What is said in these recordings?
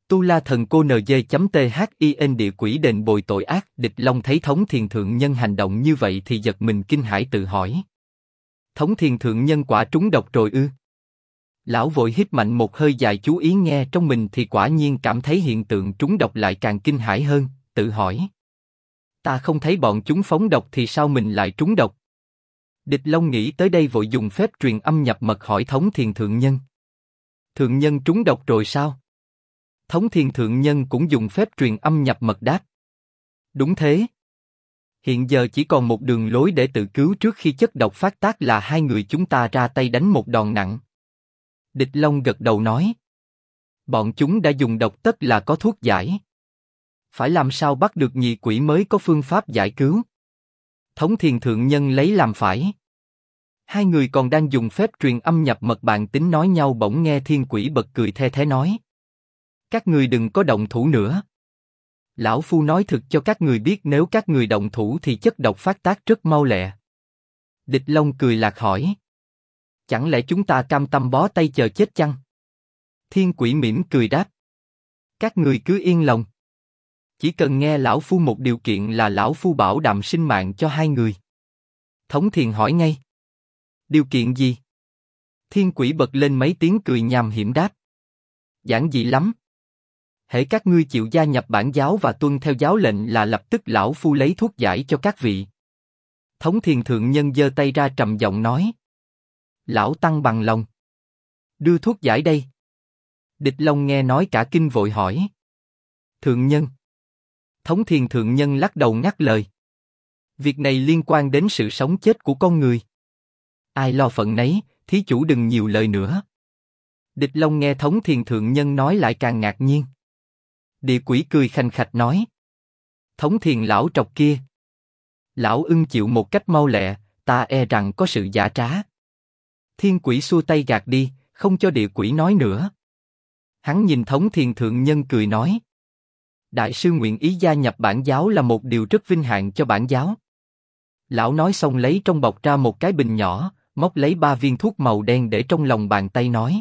Tu La Thần Cô NG.THIN địa quỷ đền bồi tội ác. Địch Long thấy Thống Thiền Thượng Nhân hành động như vậy thì giật mình kinh hãi tự hỏi. Thống Thiền Thượng Nhân quả trúng độc rồi ư? Lão vội hít mạnh một hơi dài chú ý nghe trong mình thì quả nhiên cảm thấy hiện tượng trúng độc lại càng kinh hãi hơn, tự hỏi. Ta không thấy bọn chúng phóng độc thì sao mình lại trúng độc? Địch Long nghĩ tới đây vội dùng phép truyền âm nhập mật hỏi Thống Thiền Thượng Nhân. Thượng Nhân trúng độc rồi sao? Thống Thiền Thượng Nhân cũng dùng phép truyền âm nhập mật đáp. Đúng thế. Hiện giờ chỉ còn một đường lối để tự cứu trước khi chất độc phát tác là hai người chúng ta ra tay đánh một đòn nặng. Địch Long gật đầu nói. Bọn chúng đã dùng độc tất là có thuốc giải. Phải làm sao bắt được nhị quỷ mới có phương pháp giải cứu. Thống Thiền Thượng Nhân lấy làm phải. Hai người còn đang dùng phép truyền âm nhập mật bàn tính nói nhau bỗng nghe Thiên Quỷ bật cười the thé nói. Các người đừng có động thủ nữa. Lão Phu nói thực cho các người biết nếu các người động thủ thì chất độc phát tác rất mau lẹ. Địch Long cười lạc hỏi. Chẳng lẽ chúng ta cam tâm bó tay chờ chết chăng? Thiên Quỷ mỉm cười đáp. Các người cứ yên lòng. Chỉ cần nghe Lão Phu một điều kiện là Lão Phu bảo đảm sinh mạng cho hai người. Thống Thiền hỏi ngay. Điều kiện gì? Thiên Quỷ bật lên mấy tiếng cười nham hiểm đáp. Giản dị lắm. Hễ các ngươi chịu gia nhập bản giáo và tuân theo giáo lệnh là lập tức Lão Phu lấy thuốc giải cho các vị. Thống Thiền Thượng Nhân giơ tay ra trầm giọng nói. Lão Tăng bằng lòng. Đưa thuốc giải đây. Địch Long nghe nói cả kinh vội hỏi. Thượng Nhân. Thống Thiền Thượng Nhân lắc đầu ngắt lời. Việc này liên quan đến sự sống chết của con người. Ai lo phận nấy, thí chủ đừng nhiều lời nữa. Địch Long nghe Thống Thiền Thượng Nhân nói lại càng ngạc nhiên. Địa quỷ cười khanh khách nói. Thống Thiền lão trọc kia. Lão ưng chịu một cách mau lẹ, ta e rằng có sự giả trá. Thiên Quỷ xua tay gạt đi, không cho địa quỷ nói nữa. Hắn nhìn Thống Thiền Thượng Nhân cười nói. Đại sư nguyện ý gia nhập bản giáo là một điều rất vinh hạnh cho bản giáo. Lão nói xong lấy trong bọc ra một cái bình nhỏ, móc lấy 3 viên thuốc màu đen để trong lòng bàn tay nói.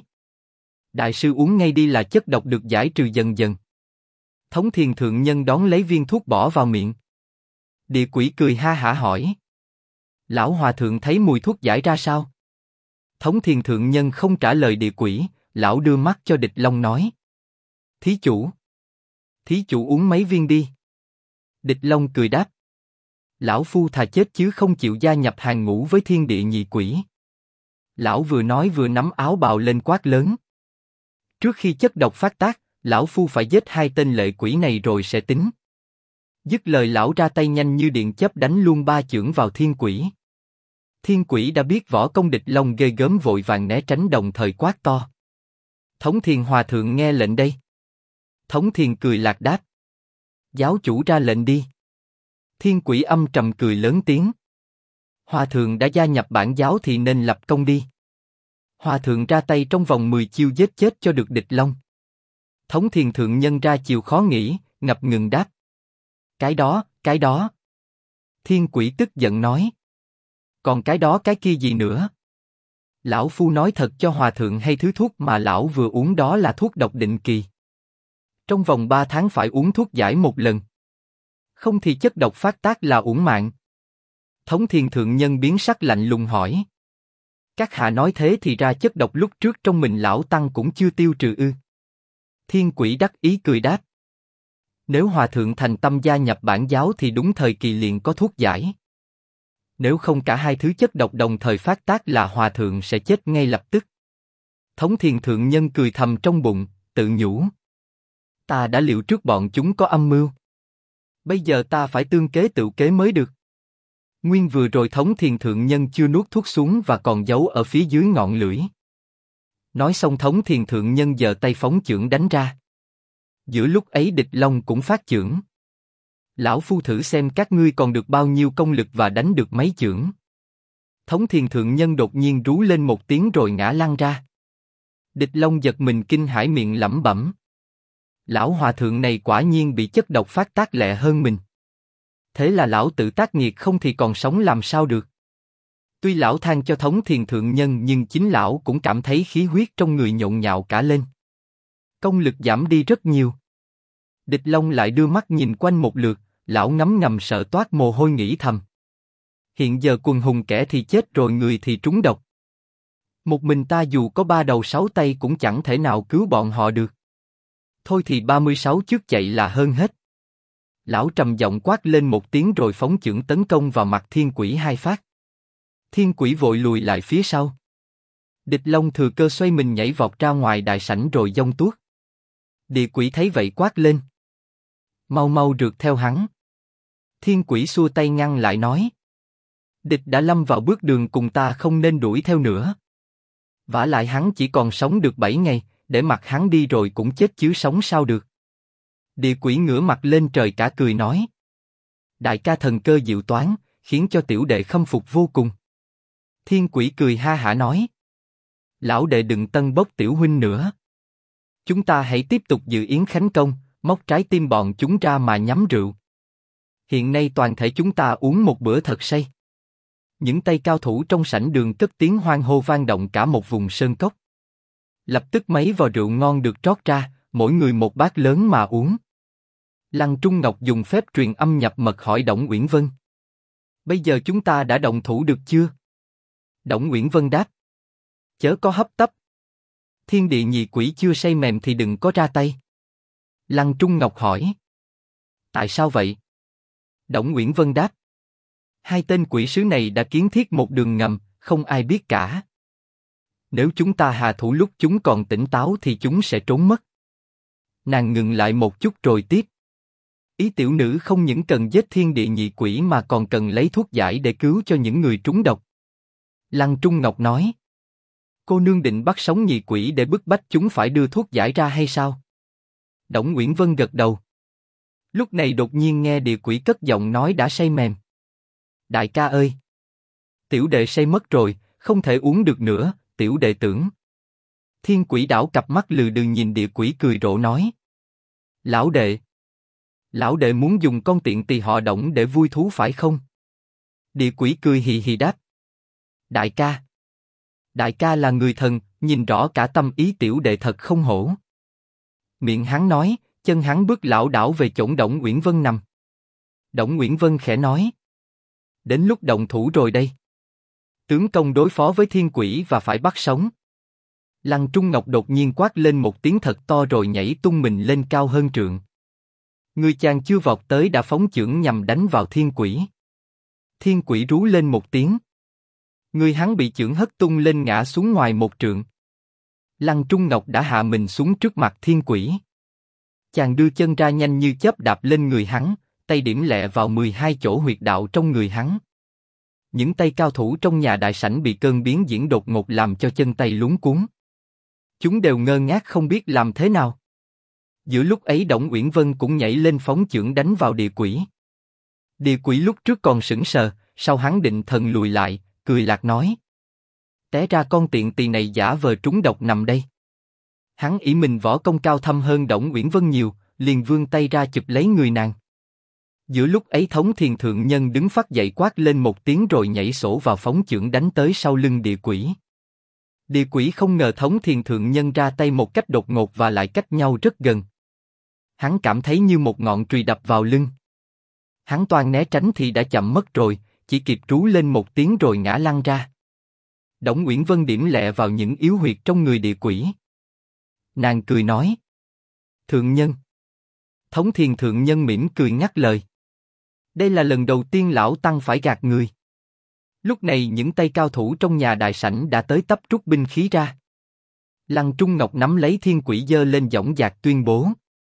Đại sư uống ngay đi là chất độc được giải trừ dần dần. Thống Thiền Thượng Nhân đón lấy viên thuốc bỏ vào miệng. Địa quỷ cười ha hả hỏi. Lão Hòa Thượng thấy mùi thuốc giải ra sao? Thống Thiền Thượng Nhân không trả lời địa quỷ, lão đưa mắt cho Địch Long nói. Thí chủ. Thí chủ uống mấy viên đi. Địch Long cười đáp. Lão Phu thà chết chứ không chịu gia nhập hàng ngũ với thiên địa nhị quỷ. Lão vừa nói vừa nắm áo bào lên quát lớn. Trước khi chất độc phát tác, Lão Phu phải giết 2 tên lệ quỷ này rồi sẽ tính. Dứt lời lão ra tay nhanh như điện chớp đánh luôn 3 chưởng vào thiên quỷ. Thiên quỷ đã biết võ công Địch Long ghê gớm vội vàng né tránh đồng thời quát to. Thống Thiền Hòa Thượng nghe lệnh đây. Thống Thiền cười lạc đáp. Giáo chủ ra lệnh đi. Thiên quỷ âm trầm cười lớn tiếng. Hòa Thượng đã gia nhập bản giáo thì nên lập công đi. Hòa Thượng ra tay trong vòng 10 chiêu giết chết cho được Địch Long. Thống Thiền Thượng Nhân ra chiều khó nghĩ, ngập ngừng đáp. Cái đó. Thiên quỷ tức giận nói. Còn cái đó cái kia gì nữa? Lão Phu nói thật cho Hòa Thượng hay thứ thuốc mà lão vừa uống đó là thuốc độc định kỳ. Trong vòng 3 tháng phải uống thuốc giải một lần. Không thì chất độc phát tác là uổng mạng. Thống Thiền Thượng Nhân biến sắc lạnh lùng hỏi. Các hạ nói thế thì ra chất độc lúc trước trong mình lão tăng cũng chưa tiêu trừ ư? Thiên quỷ đắc ý cười đáp. Nếu Hòa Thượng thành tâm gia nhập bản giáo thì đúng thời kỳ liền có thuốc giải. Nếu không cả 2 thứ chất độc đồng thời phát tác là Hòa Thượng sẽ chết ngay lập tức. Thống Thiền Thượng Nhân cười thầm trong bụng, tự nhủ. Ta đã liệu trước bọn chúng có âm mưu. Bây giờ ta phải tương kế tự kế mới được. Nguyên vừa rồi Thống Thiền Thượng Nhân chưa nuốt thuốc xuống và còn giấu ở phía dưới ngọn lưỡi. Nói xong Thống Thiền Thượng Nhân giơ tay phóng chưởng đánh ra. Giữa lúc ấy Địch Long cũng phát chưởng. Lão Phu thử xem các ngươi còn được bao nhiêu công lực và đánh được mấy chưởng. Thống Thiền Thượng Nhân đột nhiên rú lên một tiếng rồi ngã lăn ra. Địch Long giật mình kinh hãi miệng lẩm bẩm. Lão Hòa Thượng này quả nhiên bị chất độc phát tác lẹ hơn mình. Thế là lão tự tác nghiệt không thì còn sống làm sao được. Tuy lão than cho Thống Thiền Thượng Nhân nhưng chính lão cũng cảm thấy khí huyết trong người nhộn nhạo cả lên. Công lực giảm đi rất nhiều. Địch Long lại đưa mắt nhìn quanh một lượt, lão ngấm ngầm sợ toát mồ hôi nghĩ thầm. Hiện giờ quần hùng kẻ thì chết rồi người thì trúng độc. Một mình ta dù có 3 đầu 6 tay cũng chẳng thể nào cứu bọn họ được. Thôi thì 36 trước chạy là hơn hết. Lão trầm giọng quát lên một tiếng rồi phóng chưởng tấn công vào mặt Thiên Quỷ 2 phát. Thiên Quỷ vội lùi lại phía sau. Địch Long thừa cơ xoay mình nhảy vọt ra ngoài đại sảnh rồi giông tuốt. Địa Quỷ thấy vậy quát lên. Mau mau rượt theo hắn. Thiên Quỷ xua tay ngăn lại nói. Địch đã lâm vào bước đường cùng ta không nên đuổi theo nữa. Vả lại hắn chỉ còn sống được 7 ngày, để mặc hắn đi rồi cũng chết chứ sống sao được. Địa Quỷ ngửa mặt lên trời cả cười nói. Đại ca thần cơ diệu toán, khiến cho tiểu đệ khâm phục vô cùng. Thiên Quỷ cười ha hả nói. Lão đệ đừng tân bốc tiểu huynh nữa. Chúng ta hãy tiếp tục dự yến khánh công, móc trái tim bọn chúng ra mà nhắm rượu. Hiện nay toàn thể chúng ta uống một bữa thật say. Những tay cao thủ trong sảnh đường cất tiếng hoan hô vang động cả một vùng sơn cốc. Lập tức mấy vò rượu ngon được trót ra, mỗi người một bát lớn mà uống. Lăng Trung Ngọc dùng phép truyền âm nhập mật hỏi Đổng Uyển Vân. Bây giờ chúng ta đã động thủ được chưa? Đổng Uyển Vân đáp. Chớ có hấp tấp. Thiên địa nhị quỷ chưa say mềm thì đừng có ra tay. Lăng Trung Ngọc hỏi. Tại sao vậy? Đổng Uyển Vân đáp. Hai tên quỷ sứ này đã kiến thiết một đường ngầm, không ai biết cả. Nếu chúng ta hạ thủ lúc chúng còn tỉnh táo thì chúng sẽ trốn mất. Nàng ngừng lại một chút rồi tiếp. Ý tiểu nữ không những cần giết thiên địa nhị quỷ mà còn cần lấy thuốc giải để cứu cho những người trúng độc. Lăng Trung Ngọc nói. Cô nương định bắt sống nhị quỷ để bức bách chúng phải đưa thuốc giải ra hay sao? Đổng Uyển Vân gật đầu. Lúc này đột nhiên nghe địa quỷ cất giọng nói đã say mềm. Đại ca ơi! Tiểu đệ say mất rồi, không thể uống được nữa, tiểu đệ tưởng. Thiên Quỷ đảo cặp mắt lừ đừ nhìn địa quỷ cười rộ nói. Lão đệ muốn dùng con tiện tỳ họ Đổng để vui thú phải không? Địa quỷ cười hì hì đáp. Đại ca là người thần, nhìn rõ cả tâm ý tiểu đệ thật không hổ. Miệng hắn nói, chân hắn bước lảo đảo về chổng Đổng Uyển Vân nằm. Đổng Uyển Vân khẽ nói. Đến lúc động thủ rồi đây. Tướng công đối phó với thiên quỷ và phải bắt sống. Lăng Trung Ngọc đột nhiên quát lên một tiếng thật to rồi nhảy tung mình lên cao hơn trượng. Người chàng chưa vọt tới đã phóng chưởng nhằm đánh vào thiên quỷ. Thiên quỷ rú lên một tiếng. Người hắn bị chưởng hất tung lên ngã xuống ngoài một trượng. Lăng Trung Ngọc đã hạ mình xuống trước mặt thiên quỷ. Chàng đưa chân ra nhanh như chớp đạp lên người hắn, tay điểm lẹ vào 12 chỗ huyệt đạo trong người hắn. Những tay cao thủ trong nhà đại sảnh bị cơn biến diễn đột ngột làm cho chân tay luống cuống. Chúng đều ngơ ngác không biết làm thế nào. Giữa lúc ấy Đổng Uyển Vân cũng nhảy lên phóng chưởng đánh vào địa quỷ. Địa quỷ lúc trước còn sững sờ, sau hắn định thần lùi lại, cười lạc nói. Té ra con tiện tỳ này giả vờ trúng độc nằm đây. Hắn ỷ mình võ công cao thâm hơn Đổng Uyển Vân nhiều, liền vươn tay ra chụp lấy người nàng. Giữa lúc ấy Thống Thiền Thượng Nhân đứng phát dậy quát lên một tiếng rồi nhảy sổ vào phóng chưởng đánh tới sau lưng địa quỷ. Địa quỷ không ngờ Thống Thiền Thượng Nhân ra tay một cách đột ngột và lại cách nhau rất gần. Hắn cảm thấy như một ngọn chùy đập vào lưng. Hắn toan né tránh thì đã chậm mất rồi, chỉ kịp rú lên một tiếng rồi ngã lăn ra. Đổng Uyển Vân điểm lẹ vào những yếu huyệt trong người địa quỷ. Nàng cười nói. Thượng Nhân. Thống Thiền Thượng Nhân mỉm cười ngắt lời. Đây là lần đầu tiên lão tăng phải gạt người. Lúc này những tay cao thủ trong nhà đại sảnh đã tới tấp rút binh khí ra. Lăng Trung Ngọc nắm lấy thiên quỷ giơ lên dõng dạc tuyên bố.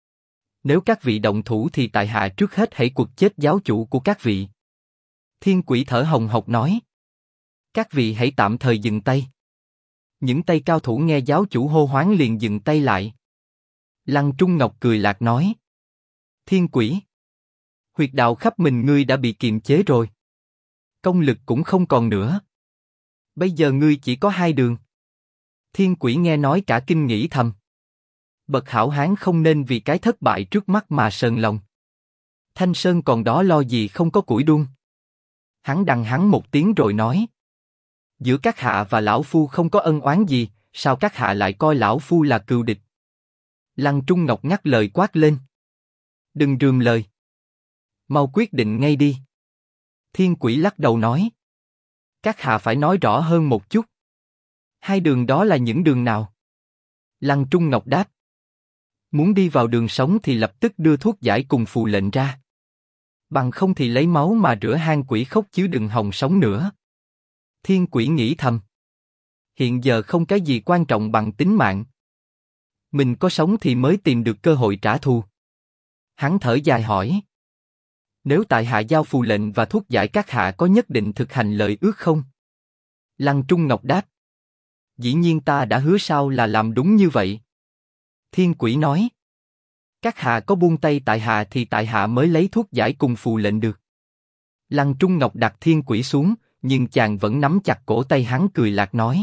Nếu các vị động thủ thì tại hạ trước hết hãy quật chết giáo chủ của các vị. Thiên quỷ thở hồng hộc nói. Các vị hãy tạm thời dừng tay. Những tay cao thủ nghe giáo chủ hô hoán liền dừng tay lại. Lăng Trung Ngọc cười lạc nói. Thiên quỷ. Huyệt đạo khắp mình ngươi đã bị kiềm chế rồi. Công lực cũng không còn nữa. Bây giờ ngươi chỉ có 2 đường. Thiên quỷ nghe nói cả kinh nghĩ thầm. Bậc hảo hán không nên vì cái thất bại trước mắt mà sờn lòng. Thanh Sơn còn đó lo gì không có củi đun. Hắn đằng hắn một tiếng rồi nói. Giữa các hạ và lão phu không có ân oán gì, sao các hạ lại coi lão phu là cừu địch? Lăng Trung Ngọc ngắt lời quát lên. Đừng rườm lời. Mau quyết định ngay đi. Thiên Quỷ lắc đầu nói. Các hạ phải nói rõ hơn một chút. Hai đường đó là những đường nào? Lăng Trung Ngọc đáp. Muốn đi vào đường sống thì lập tức đưa thuốc giải cùng phù lệnh ra. Bằng không thì lấy máu mà rửa hang quỷ khốc chứ đừng hòng sống nữa. Thiên Quỷ nghĩ thầm. Hiện giờ không cái gì quan trọng bằng tính mạng. Mình có sống thì mới tìm được cơ hội trả thù. Hắn thở dài hỏi. Nếu tại hạ giao phù lệnh và thuốc giải các hạ có nhất định thực hành lời ước không? Lăng Trung Ngọc đáp. Dĩ nhiên ta đã hứa sao là làm đúng như vậy. Thiên Quỷ nói. Các hạ có buông tay tại hạ thì tại hạ mới lấy thuốc giải cùng phù lệnh được. Lăng Trung Ngọc đặt Thiên Quỷ xuống, nhưng chàng vẫn nắm chặt cổ tay hắn cười lạc nói.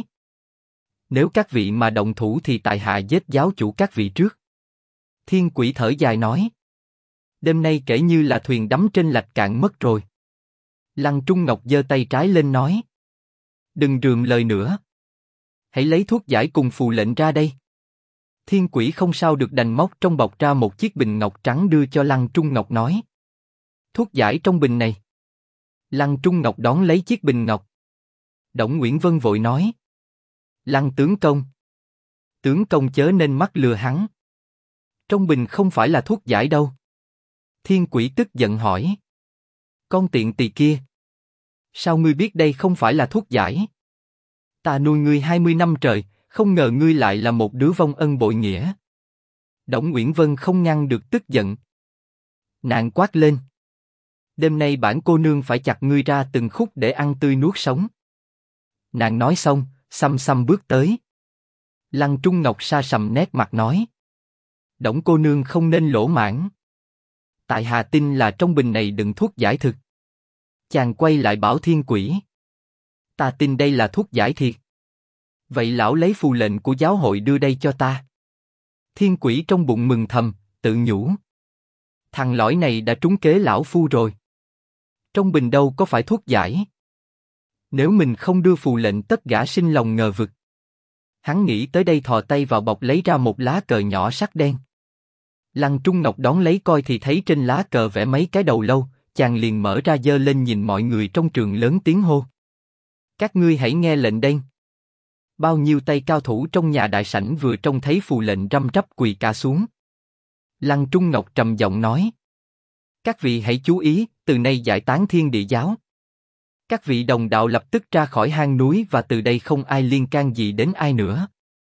Nếu các vị mà động thủ thì tại hạ giết giáo chủ các vị trước. Thiên Quỷ thở dài nói. Đêm nay kể như là thuyền đắm trên lạch cạn mất rồi. Lăng Trung Ngọc giơ tay trái lên nói. Đừng rườm lời nữa. Hãy lấy thuốc giải cùng phù lệnh ra đây. Thiên Quỷ không sao được đành móc trong bọc ra một chiếc bình ngọc trắng đưa cho Lăng Trung Ngọc nói. Thuốc giải trong bình này. Lăng Trung Ngọc đón lấy chiếc bình ngọc. Đổng Nguyễn Vân vội nói. Lăng tướng công. Tướng công chớ nên mắc lừa hắn. Trong bình không phải là thuốc giải đâu. Thiên Quỷ tức giận hỏi. Con tiện tỳ kia. Sao ngươi biết đây không phải là thuốc giải? Ta nuôi ngươi 20 năm trời, không ngờ ngươi lại là một đứa vong ân bội nghĩa. Đổng Nguyễn Vân không ngăn được tức giận. Nàng quát lên. Đêm nay bản cô nương phải chặt ngươi ra từng khúc để ăn tươi nuốt sống. Nàng nói xong, xăm xăm bước tới. Lăng Trung Ngọc sa sầm nét mặt nói. Đổng cô nương không nên lỗ mãn. Tại hạ tin là trong bình này đựng thuốc giải thực. Chàng quay lại bảo Thiên Quỷ. Ta tin đây là thuốc giải thiệt. Vậy lão lấy phù lệnh của giáo hội đưa đây cho ta. Thiên Quỷ trong bụng mừng thầm, tự nhủ. Thằng lõi này đã trúng kế lão phu rồi. Trong bình đâu có phải thuốc giải. Nếu mình không đưa phù lệnh tất gã sinh lòng ngờ vực. Hắn nghĩ tới đây thò tay vào bọc lấy ra một lá cờ nhỏ sắc đen. Lăng Trung Ngọc đón lấy coi thì thấy trên lá cờ vẽ mấy cái đầu lâu, chàng liền mở ra giơ lên nhìn mọi người trong trường lớn tiếng hô. Các ngươi hãy nghe lệnh đây. Bao nhiêu tay cao thủ trong nhà đại sảnh vừa trông thấy phù lệnh răm rắp quỳ cả xuống. Lăng Trung Ngọc trầm giọng nói. Các vị hãy chú ý, từ nay giải tán Thiên Địa giáo. Các vị đồng đạo lập tức ra khỏi hang núi và từ đây không ai liên can gì đến ai nữa.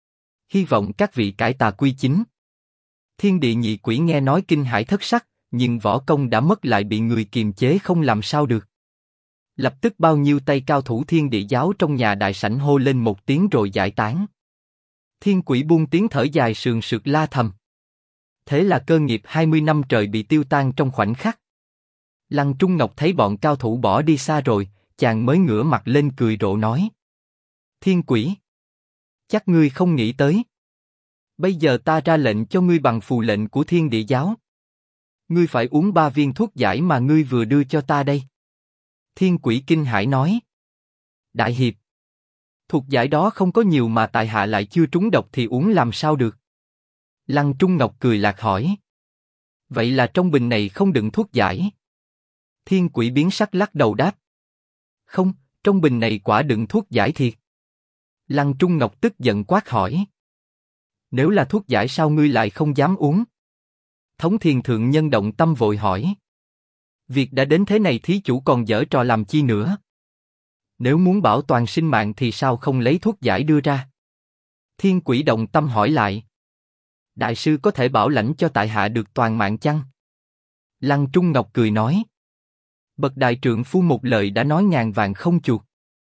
Hy vọng các vị cải tà quy chính. Thiên Địa nhị quỷ nghe nói kinh hãi thất sắc, nhưng võ công đã mất lại bị người kiềm chế không làm sao được. Lập tức bao nhiêu tay cao thủ Thiên Địa giáo trong nhà đại sảnh hô lên một tiếng rồi giải tán. Thiên Quỷ buông tiếng thở dài sườn sượt la thầm. Thế là cơ nghiệp 20 năm trời bị tiêu tan trong khoảnh khắc. Lăng Trung Ngọc thấy bọn cao thủ bỏ đi xa rồi, chàng mới ngửa mặt lên cười rộ nói. Thiên Quỷ, chắc ngươi không nghĩ tới. Bây giờ ta ra lệnh cho ngươi bằng phù lệnh của Thiên Địa giáo. Ngươi phải uống 3 viên thuốc giải mà ngươi vừa đưa cho ta đây. Thiên Quỷ kinh hãi nói. Đại hiệp, thuốc giải đó không có nhiều mà tại hạ lại chưa trúng độc thì uống làm sao được. Lăng Trung Ngọc cười lạc hỏi. Vậy là trong bình này không đựng thuốc giải? Thiên Quỷ biến sắc lắc đầu đáp. Không, trong bình này quả đựng thuốc giải thiệt. Lăng Trung Ngọc tức giận quát hỏi. Nếu là thuốc giải sao ngươi lại không dám uống? Thống Thiền Thượng Nhân động tâm vội hỏi. Việc đã đến thế này thí chủ còn giở trò làm chi nữa? Nếu muốn bảo toàn sinh mạng thì sao không lấy thuốc giải đưa ra? Thiên Quỷ động tâm hỏi lại. Đại sư có thể bảo lãnh cho tại hạ được toàn mạng chăng? Lăng Trung Ngọc cười nói. Bậc đại trượng phu một lời đã nói ngàn vàng không chuộc.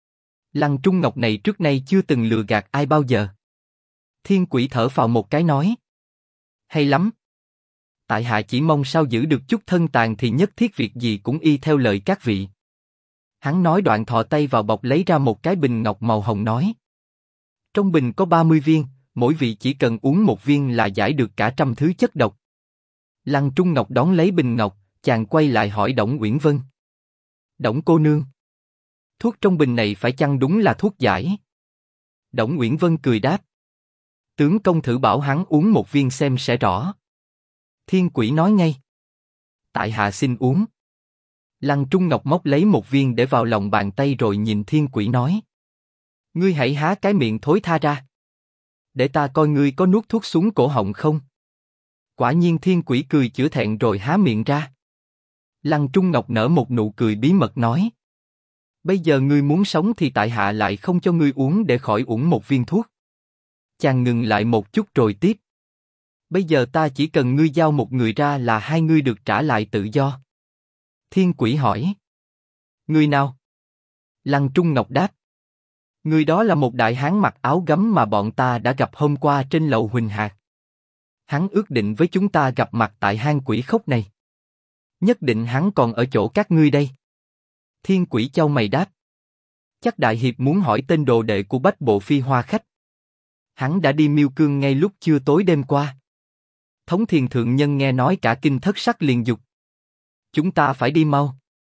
Lăng Trung Ngọc này trước nay chưa từng lừa gạt ai bao giờ. Thiên Quỷ thở phào một cái nói. Hay lắm. Tại hạ chỉ mong sao giữ được chút thân tàn thì nhất thiết việc gì cũng y theo lời các vị. Hắn nói đoạn thò tay vào bọc lấy ra một cái bình ngọc màu hồng nói. Trong bình có 30 viên, mỗi vị chỉ cần uống một viên là giải được cả 100 thứ chất độc. Lăng Trung Ngọc đón lấy bình ngọc, chàng quay lại hỏi Đổng Uyển Vân. Đổng cô nương, thuốc trong bình này phải chăng đúng là thuốc giải? Đổng Uyển Vân cười đáp. Tướng công thử bảo hắn uống một viên xem sẽ rõ. Thiên Quỷ nói ngay. Tại hạ xin uống. Lăng Trung Ngọc móc lấy một viên để vào lòng bàn tay rồi nhìn Thiên Quỷ nói. Ngươi hãy há cái miệng thối tha ra. Để ta coi ngươi có nuốt thuốc xuống cổ họng không. Quả nhiên Thiên Quỷ cười chữa thẹn rồi há miệng ra. Lăng Trung Ngọc nở một nụ cười bí mật nói. Bây giờ ngươi muốn sống thì tại hạ lại không cho ngươi uống để khỏi uổng một viên thuốc. Chàng ngừng lại một chút rồi tiếp. Bây giờ ta chỉ cần ngươi giao một người ra là hai ngươi được trả lại tự do. Thiên Quỷ hỏi. Người nào? Lăng Trung Ngọc đáp. Người đó là một đại hán mặc áo gấm mà bọn ta đã gặp hôm qua trên lầu Huỳnh Hạc. Hắn ước định với chúng ta gặp mặt tại hang quỷ khốc này. Nhất định hắn còn ở chỗ các ngươi đây. Thiên Quỷ chau mày đáp. Chắc đại hiệp muốn hỏi tên đồ đệ của Bách Bộ Phi Hoa khách. Hắn đã đi Miêu Cương ngay lúc trưa tối đêm qua. Thống Thiền thượng nhân nghe nói cả kinh thất sắc liền dục. Chúng ta phải đi mau.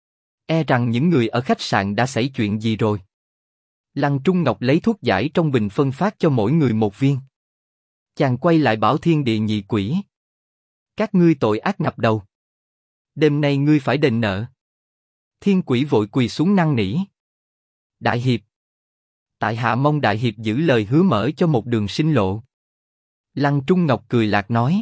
E rằng những người ở khách sạn đã xảy chuyện gì rồi. Lăng Trung Ngọc lấy thuốc giải trong bình phân phát cho mỗi người một viên. Chàng quay lại bảo Thiên Địa Nhị Quỷ. Các ngươi tội ác ngập đầu. Đêm nay ngươi phải đền nợ. Thiên Quỷ vội quỳ xuống năn nỉ. Đại hiệp. Tại hạ mong đại hiệp giữ lời hứa mở cho một đường sinh lộ. Lăng Trung Ngọc cười lạc nói.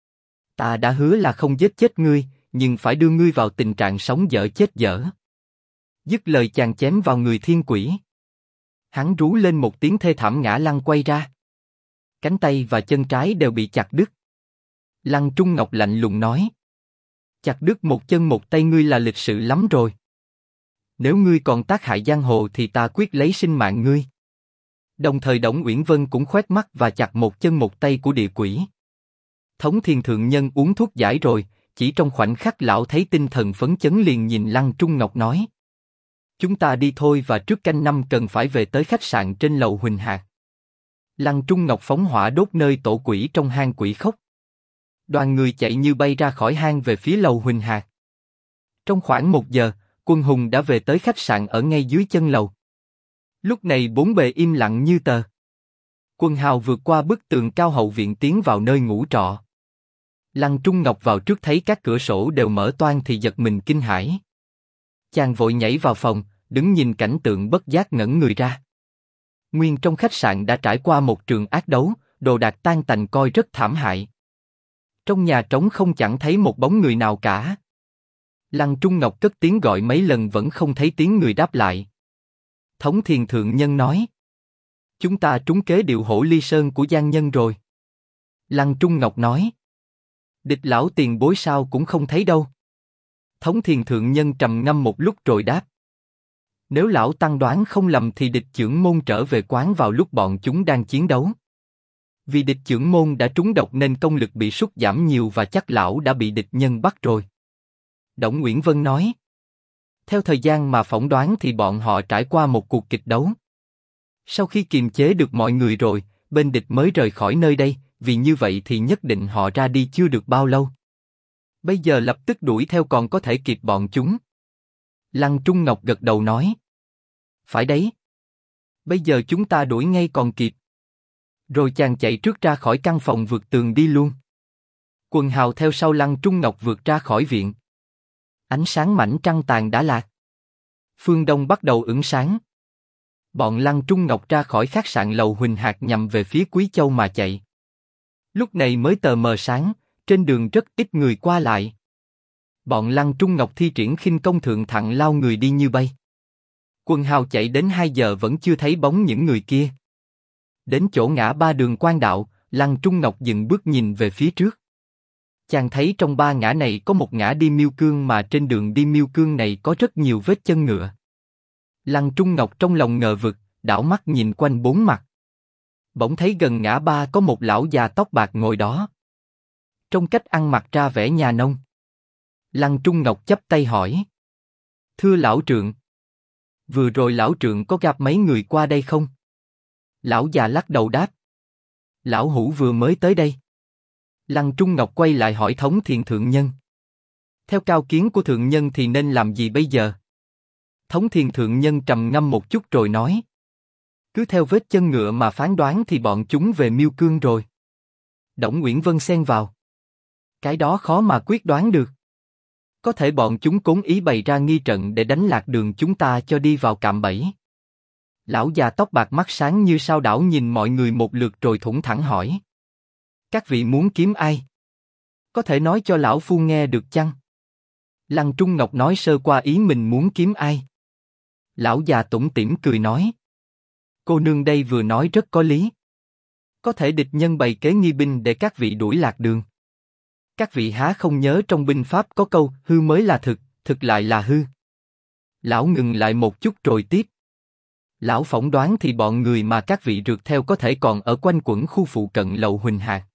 Ta đã hứa là không giết chết ngươi, nhưng phải đưa ngươi vào tình trạng sống dở chết dở. Dứt lời chàng chém vào người Thiên Quỷ. Hắn rú lên một tiếng thê thảm ngã lăn quay ra. Cánh tay và chân trái đều bị chặt đứt. Lăng Trung Ngọc lạnh lùng nói. Chặt đứt một chân một tay ngươi là lịch sự lắm rồi. Nếu ngươi còn tác hại giang hồ thì ta quyết lấy sinh mạng ngươi. Đồng thời Đổng Uyển Vân cũng khoét mắt và chặt một chân một tay của địa quỷ. Thống Thiền thượng nhân uống thuốc giải rồi, chỉ trong khoảnh khắc lão thấy tinh thần phấn chấn liền nhìn Lăng Trung Ngọc nói. Chúng ta đi thôi và trước canh năm cần phải về tới khách sạn trên lầu Huỳnh Hạc. Lăng Trung Ngọc phóng hỏa đốt nơi tổ quỷ trong hang quỷ khốc. Đoàn người chạy như bay ra khỏi hang về phía lầu Huỳnh Hạc. Trong khoảng 1 giờ, Quân Hùng đã về tới khách sạn ở ngay dưới chân lầu. Lúc này bốn bề im lặng như tờ. Quân Hào vượt qua bức tường cao hậu viện tiến vào nơi ngủ trọ. Lăng Trung Ngọc vào trước thấy các cửa sổ đều mở toang thì giật mình kinh hãi. Chàng vội nhảy vào phòng, đứng nhìn cảnh tượng bất giác ngẩn người ra. Nguyên trong khách sạn đã trải qua một trường ác đấu, đồ đạc tan tành coi rất thảm hại. Trong nhà trống không chẳng thấy một bóng người nào cả. Lăng Trung Ngọc cất tiếng gọi mấy lần vẫn không thấy tiếng người đáp lại. Thống Thiền thượng nhân nói. Chúng ta trúng kế điệu Hổ Ly Sơn của Giang Nhân rồi. Lăng Trung Ngọc nói. Địch lão tiền bối sao cũng không thấy đâu. Thống Thiền thượng nhân trầm ngâm một lúc rồi đáp. Nếu lão tăng đoán không lầm thì địch chưởng môn trở về quán vào lúc bọn chúng đang chiến đấu. Vì địch chưởng môn đã trúng độc nên công lực bị sút giảm nhiều và chắc lão đã bị địch nhân bắt rồi. Đổng Uyển Vân nói. Theo thời gian mà phỏng đoán thì bọn họ trải qua một cuộc kịch đấu. Sau khi kiềm chế được mọi người rồi, bên địch mới rời khỏi nơi đây, vì như vậy thì nhất định họ ra đi chưa được bao lâu. Bây giờ lập tức đuổi theo còn có thể kịp bọn chúng. Lăng Trung Ngọc gật đầu nói. Phải đấy. Bây giờ chúng ta đuổi ngay còn kịp. Rồi chàng chạy trước ra khỏi căn phòng vượt tường đi luôn. Quần Hào theo sau Lăng Trung Ngọc vượt ra khỏi viện. Ánh sáng mảnh trăng tàn đã lạc. Phương Đông bắt đầu ửng sáng. Bọn Lăng Trung Ngọc ra khỏi khách sạn lầu Huỳnh Hạc nhằm về phía Quý Châu mà chạy. Lúc này mới tờ mờ sáng, trên đường rất ít người qua lại. Bọn Lăng Trung Ngọc thi triển khinh công thượng thặng lao người đi như bay. Quần Hào chạy đến 2 giờ vẫn chưa thấy bóng những người kia. Đến chỗ ngã ba đường Quan Đạo, Lăng Trung Ngọc dừng bước nhìn về phía trước. Chàng thấy trong 3 ngã này có một ngã đi Miêu Cương mà trên đường đi Miêu Cương này có rất nhiều vết chân ngựa. Lăng Trung Ngọc trong lòng ngờ vực, đảo mắt nhìn quanh 4 mặt. Bỗng thấy gần ngã ba có một lão già tóc bạc ngồi đó. Trong cách ăn mặc ra vẻ nhà nông. Lăng Trung Ngọc chắp tay hỏi. Thưa lão trượng. Vừa rồi lão trượng có gặp mấy người qua đây không? Lão già lắc đầu đáp. Lão hữu vừa mới tới đây. Lăng Trung Ngọc quay lại hỏi Thống Thiền thượng nhân. Theo cao kiến của thượng nhân thì nên làm gì bây giờ? Thống Thiền thượng nhân trầm ngâm một chút rồi nói. Cứ theo vết chân ngựa mà phán đoán thì bọn chúng về Miêu Cương rồi. Đổng Uyển Vân xen vào. Cái đó khó mà quyết đoán được. Có thể bọn chúng cố ý bày ra nghi trận để đánh lạc đường chúng ta cho đi vào cạm bẫy. Lão già tóc bạc mắt sáng như sao đảo nhìn mọi người một lượt rồi thủng thẳng hỏi. Các vị muốn kiếm ai? Có thể nói cho lão phu nghe được chăng? Lăng Trung Ngọc nói sơ qua ý mình muốn kiếm ai. Lão già tủm tỉm cười nói. Cô nương đây vừa nói rất có lý. Có thể địch nhân bày kế nghi binh để các vị đuổi lạc đường. Các vị há không nhớ trong binh pháp có câu hư mới là thực, thực lại là hư. Lão ngừng lại một chút rồi tiếp. Lão phỏng đoán thì bọn người mà các vị rượt theo có thể còn ở quanh quẩn khu phụ cận Lậu Huỳnh Hạc.